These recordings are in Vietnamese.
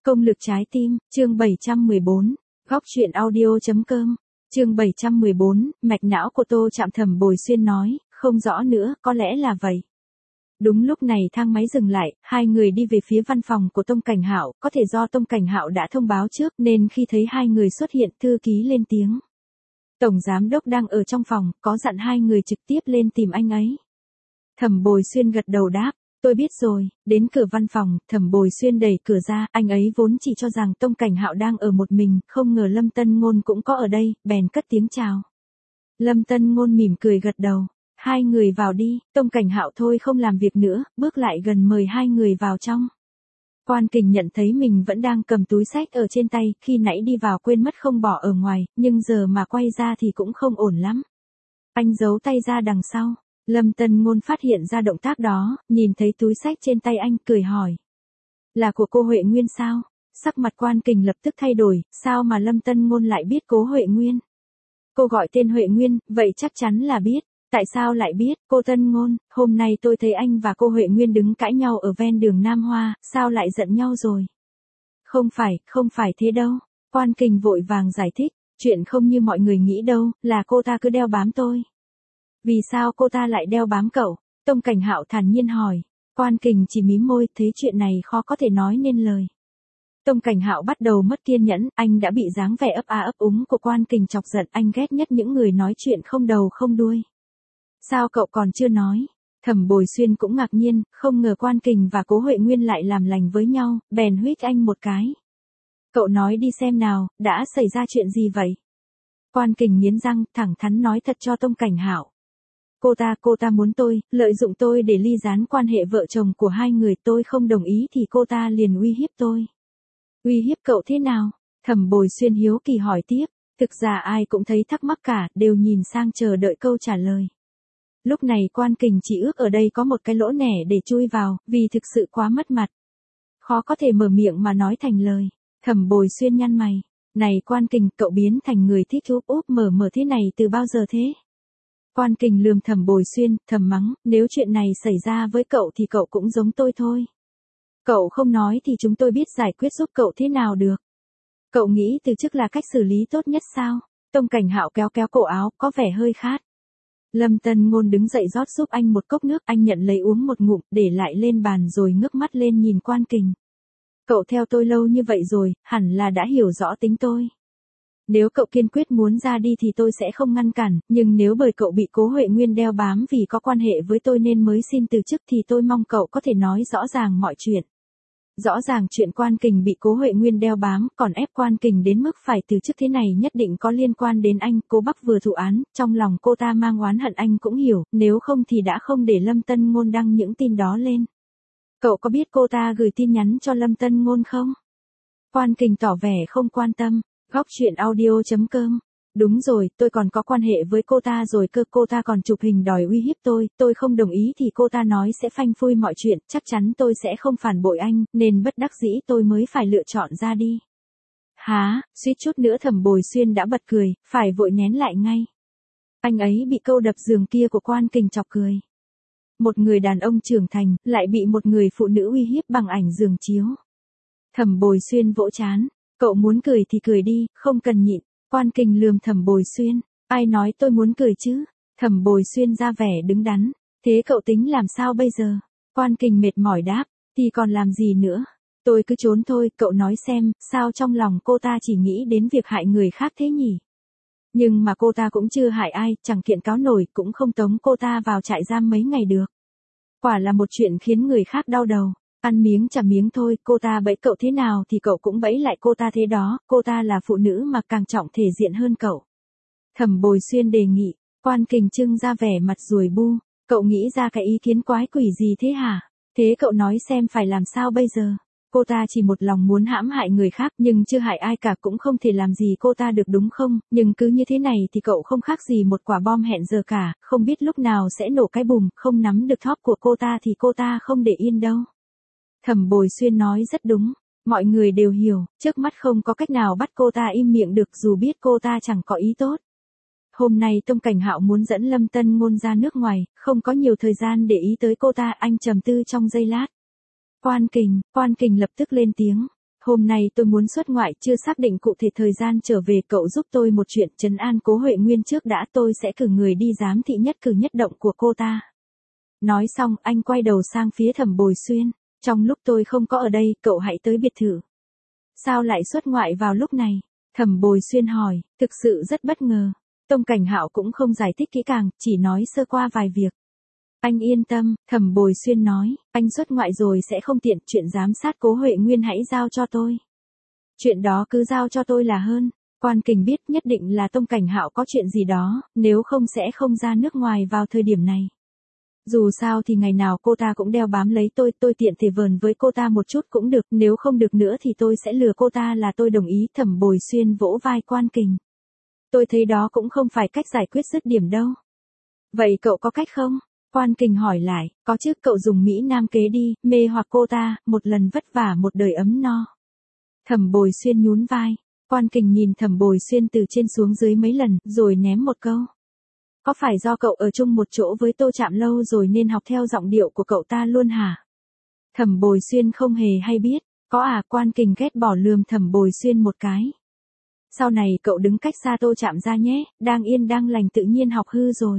Công lực trái tim, chương 714, góc truyện audio.com, chương 714, mạch não của Tô Trạm Thẩm Bồi Xuyên nói, không rõ nữa, có lẽ là vậy. Đúng lúc này thang máy dừng lại, hai người đi về phía văn phòng của Tông Cảnh Hạo, có thể do Tông Cảnh Hạo đã thông báo trước nên khi thấy hai người xuất hiện, thư ký lên tiếng. Tổng giám đốc đang ở trong phòng, có dặn hai người trực tiếp lên tìm anh ấy. Thẩm Bồi Xuyên gật đầu đáp. Tôi biết rồi, đến cửa văn phòng, Thẩm Bồi Xuyên đẩy cửa ra, anh ấy vốn chỉ cho rằng Tông Cảnh Hạo đang ở một mình, không ngờ Lâm Tân Ngôn cũng có ở đây, bèn cất tiếng chào. Lâm Tân Ngôn mỉm cười gật đầu, hai người vào đi, Tông Cảnh Hạo thôi không làm việc nữa, bước lại gần mời hai người vào trong. Quan Kình nhận thấy mình vẫn đang cầm túi xách ở trên tay, khi nãy đi vào quên mất không bỏ ở ngoài, nhưng giờ mà quay ra thì cũng không ổn lắm. Anh giấu tay ra đằng sau. Lâm Tân Ngôn phát hiện ra động tác đó, nhìn thấy túi xách trên tay anh, cười hỏi. Là của cô Huệ Nguyên sao? Sắc mặt Quan Kình lập tức thay đổi, sao mà Lâm Tân Ngôn lại biết cô Huệ Nguyên? Cô gọi tên Huệ Nguyên, vậy chắc chắn là biết. Tại sao lại biết, cô Tân Ngôn, hôm nay tôi thấy anh và cô Huệ Nguyên đứng cãi nhau ở ven đường Nam Hoa, sao lại giận nhau rồi? Không phải thế đâu. Quan Kình vội vàng giải thích, chuyện không như mọi người nghĩ đâu, là cô ta cứ đeo bám tôi. Vì sao cô ta lại đeo bám cậu? Tông Cảnh Hạo thản nhiên hỏi. Quan Kình chỉ mím môi, thấy chuyện này khó có thể nói nên lời. Tông Cảnh Hạo bắt đầu mất kiên nhẫn, anh đã bị dáng vẻ ấp a ấp úng của Quan Kình chọc giận, anh ghét nhất những người nói chuyện không đầu không đuôi. Sao cậu còn chưa nói? Thẩm Bồi Xuyên cũng ngạc nhiên, không ngờ Quan Kình và Cố Huệ Nguyên lại làm lành với nhau, bèn huých anh một cái. Cậu nói đi xem nào, đã xảy ra chuyện gì vậy? Quan Kình nghiến răng, thẳng thắn nói thật cho Tông Cảnh Hạo. Cô ta muốn tôi, lợi dụng tôi để ly gián quan hệ vợ chồng của hai người, tôi không đồng ý thì cô ta liền uy hiếp tôi. Uy hiếp cậu thế nào? Thẩm Bồi Xuyên hiếu kỳ hỏi tiếp, thực ra ai cũng thấy thắc mắc cả, đều nhìn sang chờ đợi câu trả lời. Lúc này Quan Kình chỉ ước ở đây có một cái lỗ nẻ để chui vào, vì thực sự quá mất mặt. Khó có thể mở miệng mà nói thành lời. Thẩm Bồi Xuyên nhăn mày, này Quan Kình, cậu biến thành người thích úp úp mở thế này từ bao giờ thế? Quan Kình lườm Thẩm Bồi Xuyên, thầm mắng, nếu chuyện này xảy ra với cậu thì cậu cũng giống tôi thôi. Cậu không nói thì chúng tôi biết giải quyết giúp cậu thế nào được. Cậu nghĩ từ chức là cách xử lý tốt nhất sao? Tông Cảnh Hạo kéo cổ áo, có vẻ hơi khát. Lâm Tân Ngôn đứng dậy rót giúp anh một cốc nước, anh nhận lấy uống một ngụm, để lại lên bàn rồi ngước mắt lên nhìn Quan Kình. Cậu theo tôi lâu như vậy rồi, hẳn là đã hiểu rõ tính tôi. Nếu cậu kiên quyết muốn ra đi thì tôi sẽ không ngăn cản, nhưng nếu bởi cậu bị Cố Huệ Nguyên đeo bám vì có quan hệ với tôi nên mới xin từ chức thì tôi mong cậu có thể nói rõ ràng mọi chuyện. Rõ ràng chuyện Quan Kình bị Cố Huệ Nguyên đeo bám, còn ép Quan Kình đến mức phải từ chức thế này nhất định có liên quan đến anh. Cố Bắc vừa thụ án, trong lòng cô ta mang oán hận anh cũng hiểu, nếu không thì đã không để Lâm Tân Ngôn đăng những tin đó lên. Cậu có biết cô ta gửi tin nhắn cho Lâm Tân Ngôn không? Quan Kình tỏ vẻ không quan tâm. Góc truyện audio.com. Đúng rồi, tôi còn có quan hệ với cô ta rồi cơ, cô ta còn chụp hình đòi uy hiếp tôi không đồng ý thì cô ta nói sẽ phanh phui mọi chuyện, chắc chắn tôi sẽ không phản bội anh, nên bất đắc dĩ tôi mới phải lựa chọn ra đi. Hả, suýt chút nữa Thẩm Bồi Xuyên đã bật cười, phải vội nén lại ngay. Anh ấy bị câu đập giường kia của Quan Kình chọc cười. Một người đàn ông trưởng thành, lại bị một người phụ nữ uy hiếp bằng ảnh giường chiếu. Thẩm Bồi Xuyên vỗ trán. Cậu muốn cười thì cười đi, không cần nhịn. Quan Kình lườm Thẩm Bồi Xuyên. Ai nói tôi muốn cười chứ? Thẩm Bồi Xuyên ra vẻ đứng đắn. Thế cậu tính làm sao bây giờ? Quan Kình mệt mỏi đáp. Thì còn làm gì nữa? Tôi cứ trốn thôi, cậu nói xem, sao trong lòng cô ta chỉ nghĩ đến việc hại người khác thế nhỉ? Nhưng mà cô ta cũng chưa hại ai, chẳng kiện cáo nổi, cũng không tống cô ta vào trại giam mấy ngày được. Quả là một chuyện khiến người khác đau đầu. Ăn miếng trả miếng thôi, cô ta bẫy cậu thế nào thì cậu cũng bẫy lại cô ta thế đó, cô ta là phụ nữ mà càng trọng thể diện hơn cậu. Thẩm Bồi Xuyên đề nghị, Quan Kình trưng ra vẻ mặt ruồi bu, cậu nghĩ ra cái ý kiến quái quỷ gì thế hả? Thế cậu nói xem phải làm sao bây giờ? Cô ta chỉ một lòng muốn hãm hại người khác nhưng chưa hại ai cả, cũng không thể làm gì cô ta được đúng không? Nhưng cứ như thế này thì cậu không khác gì một quả bom hẹn giờ cả, không biết lúc nào sẽ nổ cái bùm, không nắm được thóp của cô ta thì cô ta không để yên đâu. Thẩm Bồi Xuyên nói rất đúng, mọi người đều hiểu, trước mắt không có cách nào bắt cô ta im miệng được dù biết cô ta chẳng có ý tốt. Hôm nay Tông Cảnh Hạo muốn dẫn Lâm Tân Ngôn ra nước ngoài, không có nhiều thời gian để ý tới cô ta, anh trầm tư trong giây lát. Quan Kình lập tức lên tiếng, Hôm nay tôi muốn xuất ngoại, chưa xác định cụ thể thời gian trở về, cậu giúp tôi một chuyện, trấn an Cố Huệ Nguyên trước đã, tôi sẽ cử người đi giám thị nhất cử nhất động của cô ta. Nói xong, anh quay đầu sang phía Thẩm Bồi Xuyên, trong lúc tôi không có ở đây, cậu hãy tới biệt thự. Sao lại xuất ngoại vào lúc này? Thẩm Bồi Xuyên hỏi, thực sự rất bất ngờ. Tông Cảnh Hạo cũng không giải thích kỹ càng, chỉ nói sơ qua vài việc. Anh yên tâm, Thẩm Bồi Xuyên nói, anh xuất ngoại rồi sẽ không tiện, chuyện giám sát Cố Huệ Nguyên hãy giao cho tôi. Chuyện đó cứ giao cho tôi là hơn. Quan Kình biết nhất định là Tông Cảnh Hạo có chuyện gì đó, nếu không sẽ không ra nước ngoài vào thời điểm này. Dù sao thì ngày nào cô ta cũng đeo bám lấy tôi tiện thể vờn với cô ta một chút cũng được, nếu không được nữa thì tôi sẽ lừa cô ta là tôi đồng ý. Thẩm Bồi Xuyên vỗ vai Quan Kình. Tôi thấy đó cũng không phải cách giải quyết dứt điểm đâu. Vậy cậu có cách không? Quan Kình hỏi lại, có chứ, cậu dùng Mỹ Nam kế đi, mê hoặc cô ta, một lần vất vả một đời ấm no. Thẩm Bồi Xuyên nhún vai. Quan Kình nhìn Thẩm Bồi Xuyên từ trên xuống dưới mấy lần, rồi ném một câu. Có phải do cậu ở chung một chỗ với Tô Trạm lâu rồi nên học theo giọng điệu của cậu ta luôn hả? Thẩm Bồi Xuyên không hề hay biết. Có à? Quan Kình ghét bỏ lườm Thẩm Bồi Xuyên một cái. Sau này cậu đứng cách xa Tô Trạm ra nhé, đang yên đang lành tự nhiên học hư rồi.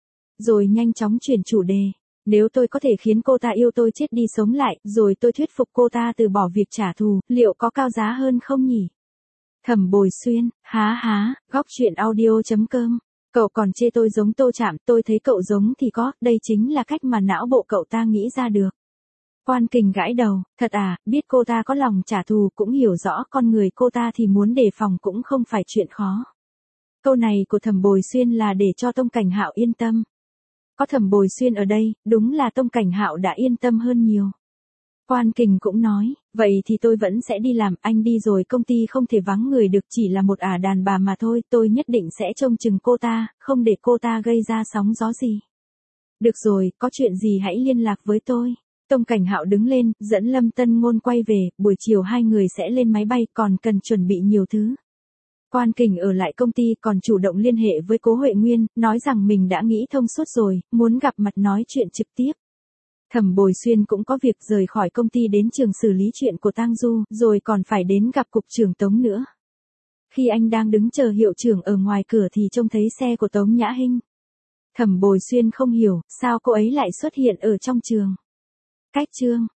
Rồi nhanh chóng chuyển chủ đề. Nếu tôi có thể khiến cô ta yêu tôi chết đi sống lại, rồi tôi thuyết phục cô ta từ bỏ việc trả thù, liệu có cao giá hơn không nhỉ? Thẩm Bồi Xuyên, há, góc truyện audio.com. Cậu còn chê tôi giống Tô Trạm, tôi thấy cậu giống thì có, đây chính là cách mà não bộ cậu ta nghĩ ra được. Quan Kình gãi đầu, thật à, biết cô ta có lòng trả thù, cũng hiểu rõ con người cô ta thì muốn đề phòng cũng không phải chuyện khó. Câu này của Thẩm Bồi Xuyên là để cho Tông Cảnh Hạo yên tâm. Có Thẩm Bồi Xuyên ở đây, đúng là Tông Cảnh Hạo đã yên tâm hơn nhiều. Quan Kình cũng nói, vậy thì tôi vẫn sẽ đi làm, anh đi rồi công ty không thể vắng người được, chỉ là một ả đàn bà mà thôi, tôi nhất định sẽ trông chừng cô ta, không để cô ta gây ra sóng gió gì. Được rồi, có chuyện gì hãy liên lạc với tôi. Tông Cảnh Hạo đứng lên, dẫn Lâm Tân Ngôn quay về, buổi chiều hai người sẽ lên máy bay, còn cần chuẩn bị nhiều thứ. Quan Kình ở lại công ty còn chủ động liên hệ với Cố Huệ Nguyên, nói rằng mình đã nghĩ thông suốt rồi, muốn gặp mặt nói chuyện trực tiếp. Thẩm Bồi Xuyên cũng có việc rời khỏi công ty đến trường xử lý chuyện của Tang Du, rồi còn phải đến gặp cục trưởng Tống nữa. Khi anh đang đứng chờ hiệu trưởng ở ngoài cửa thì trông thấy xe của Tống Nhã Hinh. Thẩm Bồi Xuyên không hiểu, sao cô ấy lại xuất hiện ở trong trường. Cách chương